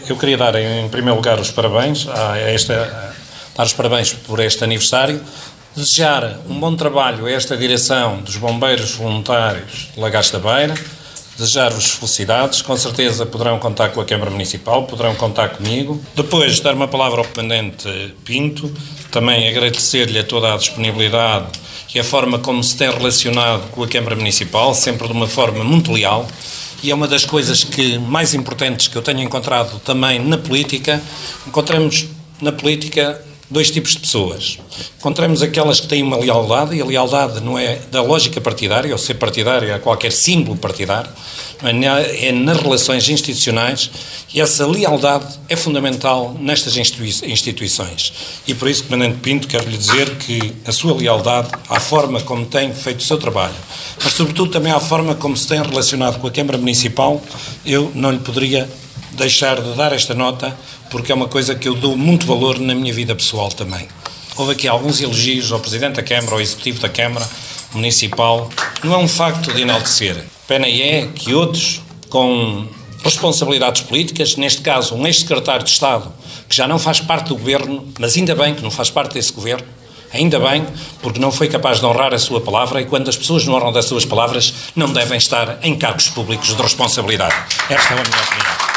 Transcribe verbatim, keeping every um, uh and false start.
eu queria dar, em primeiro lugar, os parabéns a esta, dar os parabéns por este aniversário, desejar um bom trabalho a esta direção dos Bombeiros Voluntários de Lagares da Beira, desejar-vos felicidades, com certeza poderão contar com a Câmara Municipal, poderão contar comigo. Depois, dar uma palavra ao Comandante Pinto, também agradecer-lhe a toda a disponibilidade e a forma como se tem relacionado com a Câmara Municipal, sempre de uma forma muito leal, e é uma das coisas que, mais importantes que eu tenho encontrado também na política. Encontramos na política dois tipos de pessoas. Encontramos aquelas que têm uma lealdade, e a lealdade não é da lógica partidária, ou ser partidária a qualquer símbolo partidário, é nas relações institucionais, e essa lealdade é fundamental nestas instituições. E por isso, Comandante Pinto, quero lhe dizer que a sua lealdade à forma como tem feito o seu trabalho, mas sobretudo também à forma como se tem relacionado com a Câmara Municipal, eu não lhe poderia deixar de dar esta nota, porque é uma coisa que eu dou muito valor na minha vida pessoal também. Houve aqui alguns elogios ao Presidente da Câmara, ao Executivo da Câmara Municipal. Não é um facto de enaltecer. Pena é que outros, com responsabilidades políticas, neste caso um ex-secretário de Estado, que já não faz parte do Governo, mas ainda bem que não faz parte desse Governo, ainda bem, porque não foi capaz de honrar a sua palavra, e quando as pessoas não honram das suas palavras, não devem estar em cargos públicos de responsabilidade. Esta é a minha opinião.